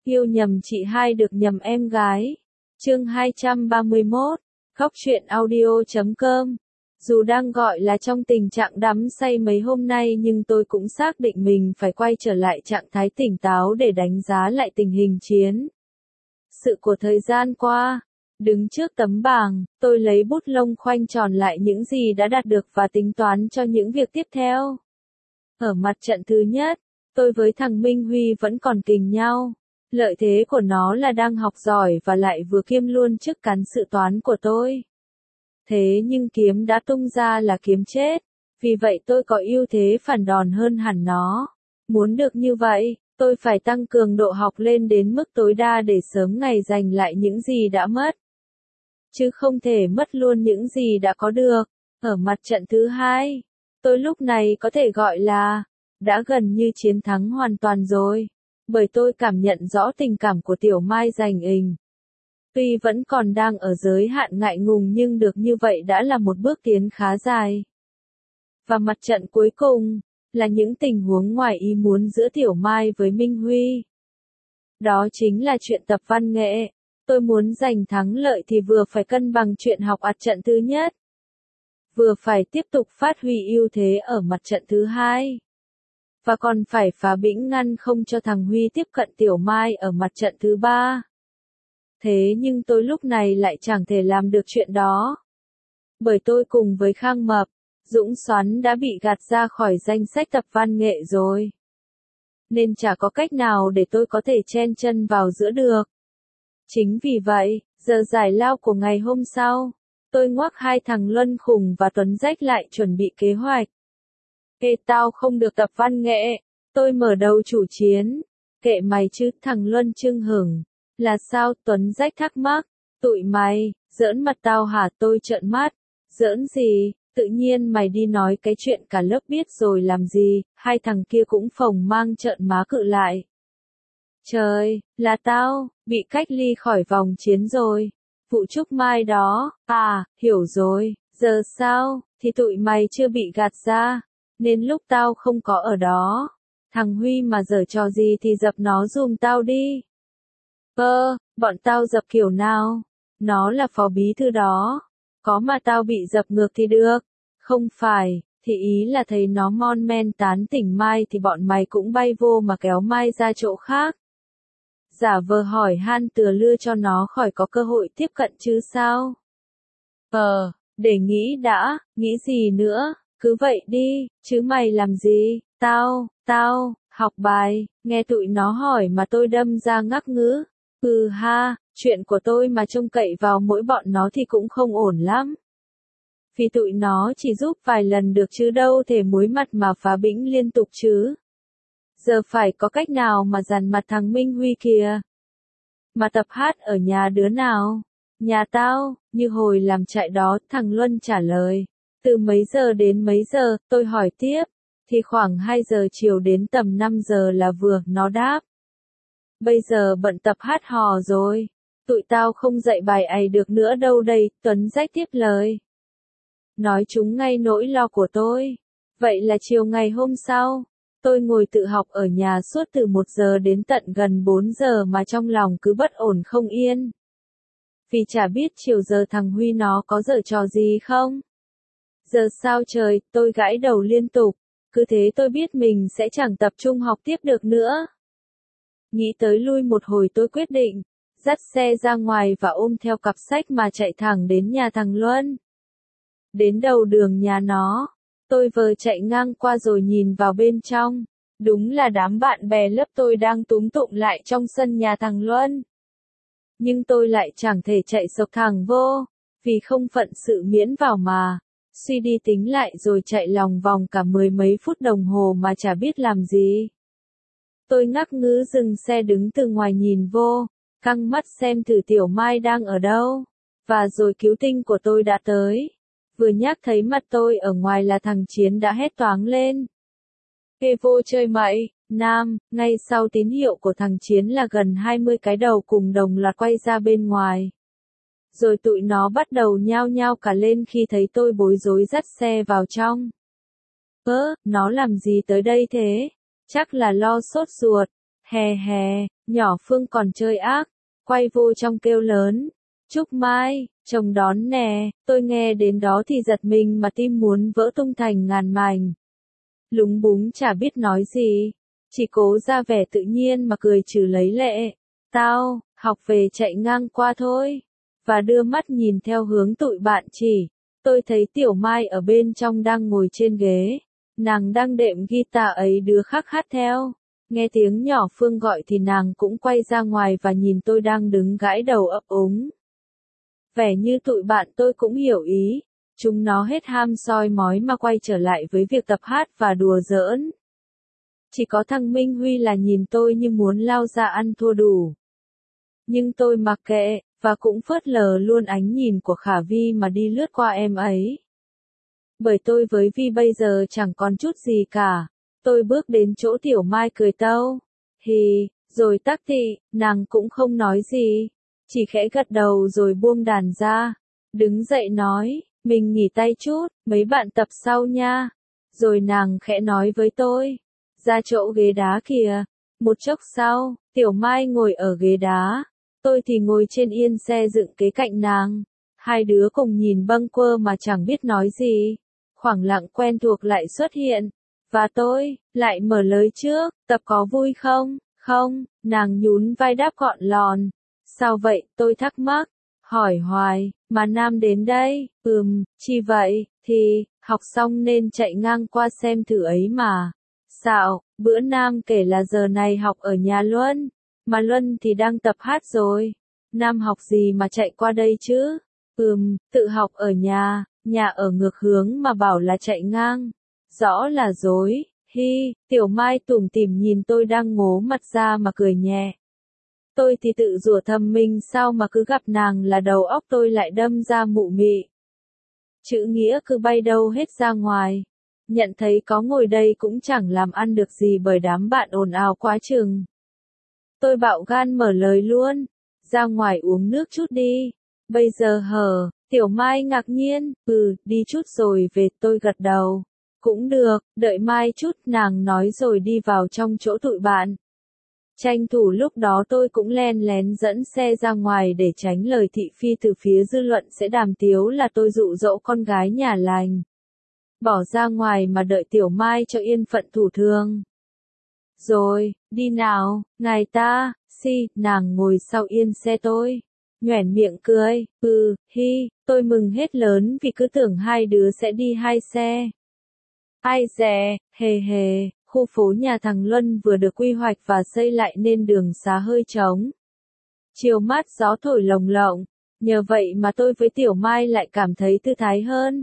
Yêu nhầm chị hai được nhầm em gái. Chương 231, Khóc Chuyện Audio.com. Dù đang gọi là trong tình trạng đắm say mấy hôm nay nhưng tôi cũng xác định mình phải quay trở lại trạng thái tỉnh táo để đánh giá lại tình hình chiến sự của thời gian qua. Đứng trước tấm bảng, tôi lấy bút lông khoanh tròn lại những gì đã đạt được và tính toán cho những việc tiếp theo. Ở mặt trận thứ nhất, tôi với thằng Minh Huy vẫn còn kình nhau. Lợi thế của nó là đang học giỏi và lại vừa kiêm luôn chức cán sự toán của tôi. Thế nhưng kiếm đã tung ra là kiếm chết, vì vậy tôi có ưu thế phản đòn hơn hẳn nó. Muốn được như vậy, tôi phải tăng cường độ học lên đến mức tối đa để sớm ngày giành lại những gì đã mất. Chứ không thể mất luôn những gì đã có được. Ở mặt trận thứ hai, tôi lúc này có thể gọi là đã gần như chiến thắng hoàn toàn rồi. Bởi tôi cảm nhận rõ tình cảm của Tiểu Mai dành mình. Tuy vẫn còn đang ở giới hạn ngại ngùng nhưng được như vậy đã là một bước tiến khá dài. Và mặt trận cuối cùng, là những tình huống ngoài ý muốn giữa Tiểu Mai với Minh Huy. Đó chính là chuyện tập văn nghệ. Tôi muốn giành thắng lợi thì vừa phải cân bằng chuyện học ở trận thứ nhất, vừa phải tiếp tục phát huy ưu thế ở mặt trận thứ hai. Và còn phải phá bĩnh ngăn không cho thằng Huy tiếp cận Tiểu Mai ở mặt trận thứ ba. Thế nhưng tôi lúc này lại chẳng thể làm được chuyện đó. Bởi tôi cùng với Khang Mập, Dũng Xoắn đã bị gạt ra khỏi danh sách tập văn nghệ rồi. Nên chả có cách nào để tôi có thể chen chân vào giữa được. Chính vì vậy, giờ giải lao của ngày hôm sau, tôi ngoắc hai thằng Luân Khùng và Tuấn Rách lại chuẩn bị kế hoạch. Ê tao không được tập văn nghệ, tôi mở đầu chủ chiến. Kệ mày chứ, thằng Luân chưng hửng. Là sao? Tuấn Rách thắc mắc. Tụi mày, giỡn mặt tao hả? Tôi trợn mắt. Giỡn gì? Tự nhiên mày đi nói cái chuyện cả lớp biết rồi làm gì? Hai thằng kia cũng phồng mang trợn má cự lại. Trời, là tao, bị cách ly khỏi vòng chiến rồi. Vụ Trúc Mai đó, à, hiểu rồi, giờ sao, thì tụi mày chưa bị gạt ra, nên lúc tao không có ở đó. Thằng Huy mà giở trò gì thì dập nó giùm tao đi. Bọn tao dập kiểu nào? Nó là phó bí thư đó. Có mà tao bị dập ngược thì được. Không phải, thì ý là thấy nó mon men tán tỉnh Mai thì bọn mày cũng bay vô mà kéo Mai ra chỗ khác. Giả vờ hỏi han từa lưa cho nó khỏi có cơ hội tiếp cận chứ sao? Để nghĩ đã, nghĩ gì nữa, cứ vậy đi, chứ mày làm gì? Tao, học bài, nghe tụi nó hỏi mà tôi đâm ra ngắc ngứ. Ha, chuyện của tôi mà trông cậy vào mỗi bọn nó thì cũng không ổn lắm. Vì tụi nó chỉ giúp vài lần được chứ đâu thể muối mặt mà phá bĩnh liên tục chứ. Giờ phải có cách nào mà dằn mặt thằng Minh Huy kìa. Mà tập hát ở nhà đứa nào? Nhà tao, như hồi làm trại đó, thằng Luân trả lời. Từ mấy giờ đến mấy giờ, tôi hỏi tiếp. Thì khoảng 2 giờ chiều đến tầm 5 giờ là vừa, nó đáp. Bây giờ bận tập hát hò rồi. Tụi tao không dạy bài ấy được nữa đâu đây, Tuấn Rách tiếp lời. Nói chúng ngay nỗi lo của tôi. Vậy là chiều ngày hôm sau, tôi ngồi tự học ở nhà suốt từ 1 giờ đến tận gần 4 giờ mà trong lòng cứ bất ổn không yên. Vì chả biết chiều giờ thằng Huy nó có giở trò gì không? Giờ sao trời, tôi gãi đầu liên tục. Cứ thế tôi biết mình sẽ chẳng tập trung học tiếp được nữa. Nghĩ tới lui một hồi tôi quyết định, dắt xe ra ngoài và ôm theo cặp sách mà chạy thẳng đến nhà thằng Luân. Đến đầu đường nhà nó, tôi vừa chạy ngang qua rồi nhìn vào bên trong. Đúng là đám bạn bè lớp tôi đang túm tụm lại trong sân nhà thằng Luân. Nhưng tôi lại chẳng thể chạy sộc thẳng vô, vì không phận sự miễn vào mà. Suy đi tính lại rồi chạy lòng vòng cả 10 mấy phút đồng hồ mà chả biết làm gì. Tôi ngắc ngứ dừng xe đứng từ ngoài nhìn vô, căng mắt xem thử Tiểu Mai đang ở đâu. Và rồi cứu tinh của tôi đã tới. Vừa nhắc thấy mặt tôi ở ngoài là thằng Chiến đã hét toáng lên. Ê vô chơi mày, Nam, ngay sau tín hiệu của thằng Chiến là gần 20 cái đầu cùng đồng loạt quay ra bên ngoài. Rồi tụi nó bắt đầu nhao nhao cả lên khi thấy tôi bối rối dắt xe vào trong. Nó làm gì tới đây thế? Chắc là lo sốt ruột. Hè hè, nhỏ Phương còn chơi ác, quay vô trong kêu lớn. Trúc Mai, chồng đón nè, tôi nghe đến đó thì giật mình mà tim muốn vỡ tung thành ngàn mảnh. Lúng búng chả biết nói gì, chỉ cố ra vẻ tự nhiên mà cười trừ lấy lệ. Tao, học về chạy ngang qua thôi, và đưa mắt nhìn theo hướng tụi bạn chỉ. Tôi thấy Tiểu Mai ở bên trong đang ngồi trên ghế, nàng đang đệm guitar ấy đứa khác hát theo. Nghe tiếng nhỏ Phương gọi thì nàng cũng quay ra ngoài và nhìn tôi đang đứng gãi đầu ấp úng. Vẻ như tụi bạn tôi cũng hiểu ý, chúng nó hết ham soi mói mà quay trở lại với việc tập hát và đùa giỡn. Chỉ có thằng Minh Huy là nhìn tôi như muốn lao ra ăn thua đủ. Nhưng tôi mặc kệ, và cũng phớt lờ luôn ánh nhìn của Khả Vi mà đi lướt qua em ấy. Bởi tôi với Vi bây giờ chẳng còn chút gì cả. Tôi bước đến chỗ Tiểu Mai cười tâu. Hì, rồi tắc thị, nàng cũng không nói gì. Chỉ khẽ gật đầu rồi buông đàn ra. Đứng dậy nói, mình nghỉ tay chút, mấy bạn tập sau nha. Rồi nàng khẽ nói với tôi. Ra chỗ ghế đá kìa. Một chốc sau, Tiểu Mai ngồi ở ghế đá. Tôi thì ngồi trên yên xe dựng kế cạnh nàng. Hai đứa cùng nhìn bâng quơ mà chẳng biết nói gì. Khoảng lặng quen thuộc lại xuất hiện. Và tôi, lại mở lời trước, tập có vui không? Không, nàng nhún vai đáp gọn lòn. Sao vậy, tôi thắc mắc. Hỏi hoài, mà Nam đến đây, chi vậy, thì, học xong nên chạy ngang qua xem thử ấy mà. Xạo, bữa Nam kể là giờ này học ở nhà Luân, mà Luân thì đang tập hát rồi. Nam học gì mà chạy qua đây chứ? Tự học ở nhà ở ngược hướng mà bảo là chạy ngang. Rõ là dối, hi, Tiểu Mai tủm tỉm nhìn tôi đang ngố mặt ra mà cười nhẹ. Tôi thì tự rủa thầm mình sao mà cứ gặp nàng là đầu óc tôi lại đâm ra mụ mị. Chữ nghĩa cứ bay đâu hết ra ngoài. Nhận thấy có ngồi đây cũng chẳng làm ăn được gì bởi đám bạn ồn ào quá chừng. Tôi bạo gan mở lời luôn. Ra ngoài uống nước chút đi. Bây giờ hở, Tiểu Mai ngạc nhiên, đi chút rồi về, tôi gật đầu. Cũng được, đợi mai chút, nàng nói rồi đi vào trong chỗ tụi bạn. Tranh thủ lúc đó tôi cũng len lén dẫn xe ra ngoài để tránh lời thị phi từ phía dư luận sẽ đàm tiếu là tôi dụ dỗ con gái nhà lành. Bỏ ra ngoài mà đợi Tiểu Mai cho yên phận thủ thường. Rồi, đi nào, ngài ta, nàng ngồi sau yên xe tôi. Nhoẻn miệng cười, tôi mừng hết lớn vì cứ tưởng hai đứa sẽ đi hai xe. Ai dè, hề, khu phố nhà thằng Luân vừa được quy hoạch và xây lại nên đường xá hơi trống. Chiều mát gió thổi lồng lộng, nhờ vậy mà tôi với Tiểu Mai lại cảm thấy thư thái hơn.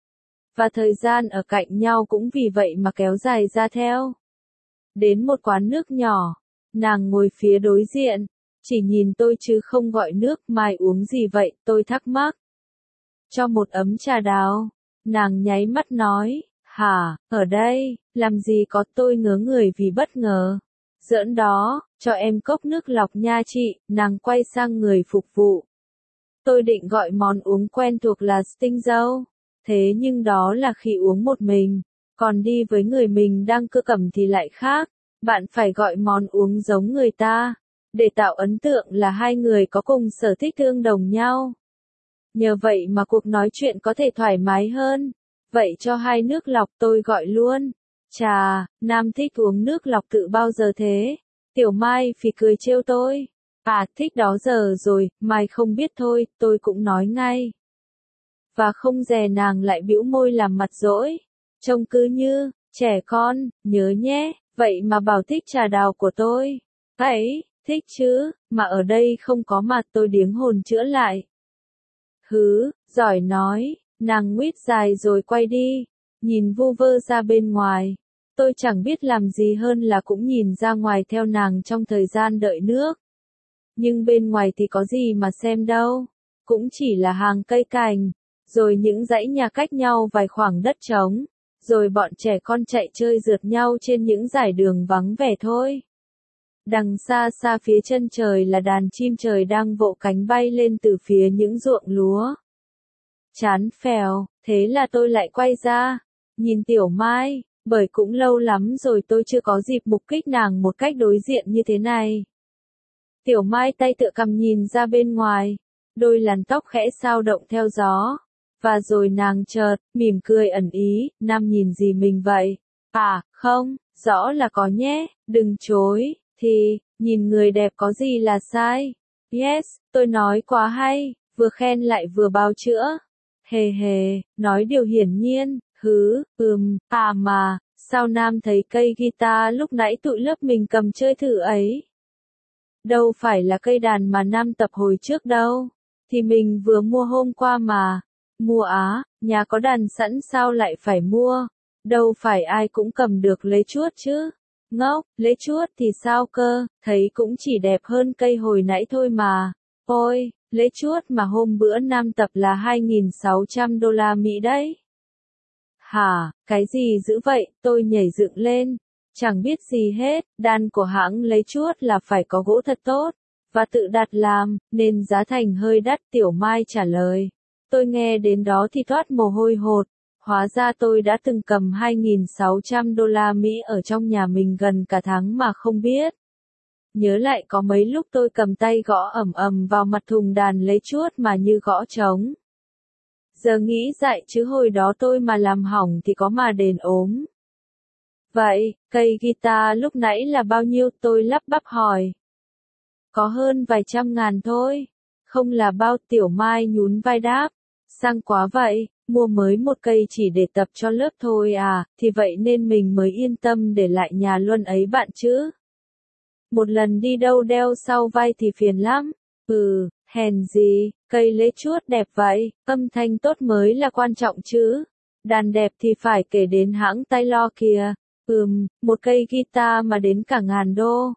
Và thời gian ở cạnh nhau cũng vì vậy mà kéo dài ra theo. Đến một quán nước nhỏ, nàng ngồi phía đối diện, chỉ nhìn tôi chứ không gọi nước. Mai uống gì vậy, tôi thắc mắc. Cho một ấm trà đào, nàng nháy mắt nói. Hả, ở đây, làm gì có, tôi ngớ người vì bất ngờ. Giỡn đó, cho em cốc nước lọc nha chị, nàng quay sang người phục vụ. Tôi định gọi món uống quen thuộc là Sting dâu, thế nhưng đó là khi uống một mình, còn đi với người mình đang cưa cầm thì lại khác, bạn phải gọi món uống giống người ta, để tạo ấn tượng là hai người có cùng sở thích tương đồng nhau. Nhờ vậy mà cuộc nói chuyện có thể thoải mái hơn. Vậy cho hai nước lọc, tôi gọi luôn. Chà, Nam thích uống nước lọc tự bao giờ thế? Tiểu Mai phì cười trêu tôi. À, thích đó giờ rồi, Mai không biết thôi, tôi cũng nói ngay. Và không dè nàng lại bĩu môi làm mặt dỗi. Trông cứ như, trẻ con, nhớ nhé, vậy mà bảo thích trà đào của tôi. Ấy, thích chứ, mà ở đây không có mặt, tôi điếng hồn chữa lại. Giỏi nói. Nàng nguyết dài rồi quay đi, nhìn vu vơ ra bên ngoài. Tôi chẳng biết làm gì hơn là cũng nhìn ra ngoài theo nàng trong thời gian đợi nước. Nhưng bên ngoài thì có gì mà xem đâu, cũng chỉ là hàng cây cành, rồi những dãy nhà cách nhau vài khoảng đất trống, rồi bọn trẻ con chạy chơi rượt nhau trên những dải đường vắng vẻ thôi. Đằng xa xa phía chân trời là đàn chim trời đang vỗ cánh bay lên từ phía những ruộng lúa. Chán phèo, thế là tôi lại quay ra, nhìn Tiểu Mai, bởi cũng lâu lắm rồi tôi chưa có dịp mục kích nàng một cách đối diện như thế này. Tiểu Mai tay tựa cằm nhìn ra bên ngoài, đôi làn tóc khẽ xao động theo gió. Và rồi nàng chợt, mỉm cười ẩn ý, Nam nhìn gì mình vậy? À, không, rõ là có nhé, đừng chối, thì, nhìn người đẹp có gì là sai? Yes, tôi nói quá hay, vừa khen lại vừa bào chữa. Hề hề, nói điều hiển nhiên, à mà, sao Nam thấy cây guitar lúc nãy tụi lớp mình cầm chơi thử ấy? Đâu phải là cây đàn mà Nam tập hồi trước đâu, thì mình vừa mua hôm qua mà. Mua á, nhà có đàn sẵn sao lại phải mua, đâu phải ai cũng cầm được lấy chuốt chứ. Ngốc, lấy chuốt thì sao cơ, thấy cũng chỉ đẹp hơn cây hồi nãy thôi mà. Ôi, lấy chuốt mà hôm bữa Nam tập là $2.600 đấy. Hả, cái gì dữ vậy, tôi nhảy dựng lên. Chẳng biết gì hết, đàn của hãng lấy chuốt là phải có gỗ thật tốt, và tự đặt làm, nên giá thành hơi đắt. Tiểu Mai trả lời. Tôi nghe đến đó thì toát mồ hôi hột, hóa ra tôi đã từng cầm $2.600 ở trong nhà mình gần cả tháng mà không biết. Nhớ lại có mấy lúc tôi cầm tay gõ ầm ầm vào mặt thùng đàn lấy chuốt mà như gõ trống. Giờ nghĩ dại chứ hồi đó tôi mà làm hỏng thì có mà đền ốm. Vậy, cây guitar lúc nãy là bao nhiêu? Tôi lắp bắp hỏi. Có hơn vài trăm ngàn thôi. Không là bao. Tiểu Mai nhún vai đáp. Sang quá vậy, mua mới một cây chỉ để tập cho lớp thôi à, thì vậy nên mình mới yên tâm để lại nhà Luân ấy bạn chứ. Một lần đi đâu đeo sau vai thì phiền lắm. Hèn gì, cây lễ chuốt đẹp vậy, âm thanh tốt mới là quan trọng chứ. Đàn đẹp thì phải kể đến hãng Taylor kìa. Một cây guitar mà đến cả $1.000.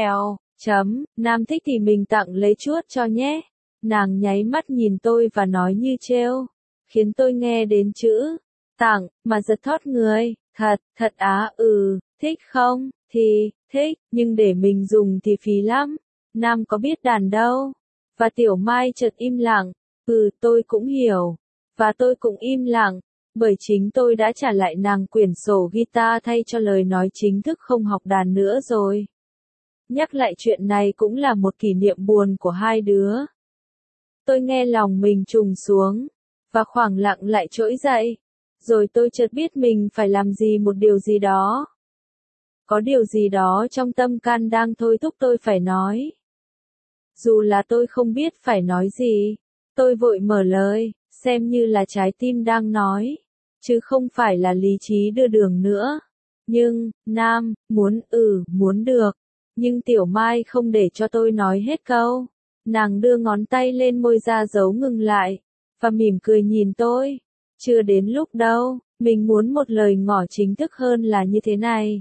Nam thích thì mình tặng lấy chuốt cho nhé. Nàng nháy mắt nhìn tôi và nói như trêu, khiến tôi nghe đến chữ tặng mà giật thót người. Thật á? Thích không? Thì thích, nhưng để mình dùng thì phí lắm. Nam có biết đàn đâu. Và Tiểu Mai chợt im lặng. Tôi cũng hiểu. Và tôi cũng im lặng, bởi chính tôi đã trả lại nàng quyển sổ guitar thay cho lời nói chính thức không học đàn nữa rồi. Nhắc lại chuyện này cũng là một kỷ niệm buồn của hai đứa. Tôi nghe lòng mình trùng xuống, và khoảng lặng lại trỗi dậy. Rồi tôi chợt biết mình phải làm gì một điều gì đó. Có điều gì đó trong tâm can đang thôi thúc tôi phải nói. Dù là tôi không biết phải nói gì, tôi vội mở lời, xem như là trái tim đang nói, chứ không phải là lý trí đưa đường nữa. Nhưng, Nam, muốn được. Nhưng Tiểu Mai không để cho tôi nói hết câu. Nàng đưa ngón tay lên môi ra dấu ngừng lại, và mỉm cười nhìn tôi. Chưa đến lúc đâu, mình muốn một lời ngỏ chính thức hơn là như thế này.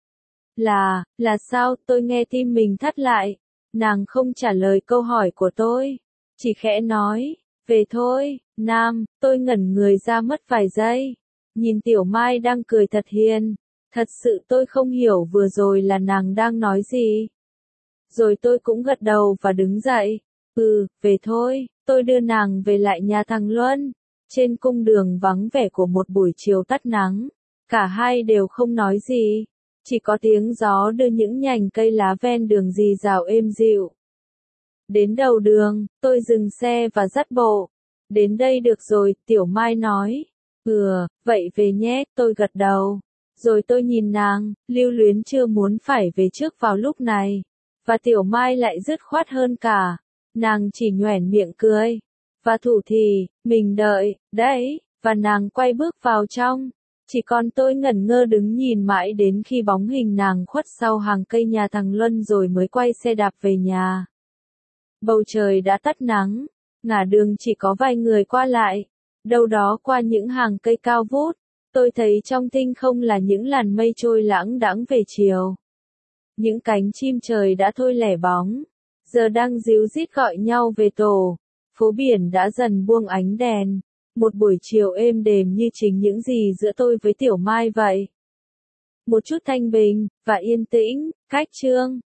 Là sao? Tôi nghe tim mình thắt lại. Nàng không trả lời câu hỏi của tôi, chỉ khẽ nói, về thôi, Nam. Tôi ngẩn người ra mất vài giây, nhìn Tiểu Mai đang cười thật hiền. Thật sự tôi không hiểu vừa rồi là nàng đang nói gì. Rồi tôi cũng gật đầu và đứng dậy. Về thôi. Tôi đưa nàng về lại nhà thằng Luân. Trên cung đường vắng vẻ của một buổi chiều tắt nắng, cả hai đều không nói gì. Chỉ có tiếng gió đưa những nhành cây lá ven đường rì rào êm dịu. Đến đầu đường, tôi dừng xe và dắt bộ. Đến đây được rồi, Tiểu Mai nói. Vậy về nhé, tôi gật đầu. Rồi tôi nhìn nàng, lưu luyến chưa muốn phải về trước vào lúc này. Và Tiểu Mai lại dứt khoát hơn cả. Nàng chỉ nhoẻn miệng cười. Và thủ thì, mình đợi, đấy, và nàng quay bước vào trong. Chỉ còn tôi ngẩn ngơ đứng nhìn mãi đến khi bóng hình nàng khuất sau hàng cây nhà thằng Luân rồi mới quay xe đạp về nhà. Bầu trời đã tắt nắng, ngả đường chỉ có vài người qua lại. Đâu đó qua những hàng cây cao vút, tôi thấy trong thinh không là những làn mây trôi lãng đãng về chiều. Những cánh chim trời đã thôi lẻ bóng, giờ đang ríu rít gọi nhau về tổ. Phố biển đã dần buông ánh đèn. Một buổi chiều êm đềm như chính những gì giữa tôi với Tiểu Mai vậy. Một chút thanh bình, và yên tĩnh, cách chương.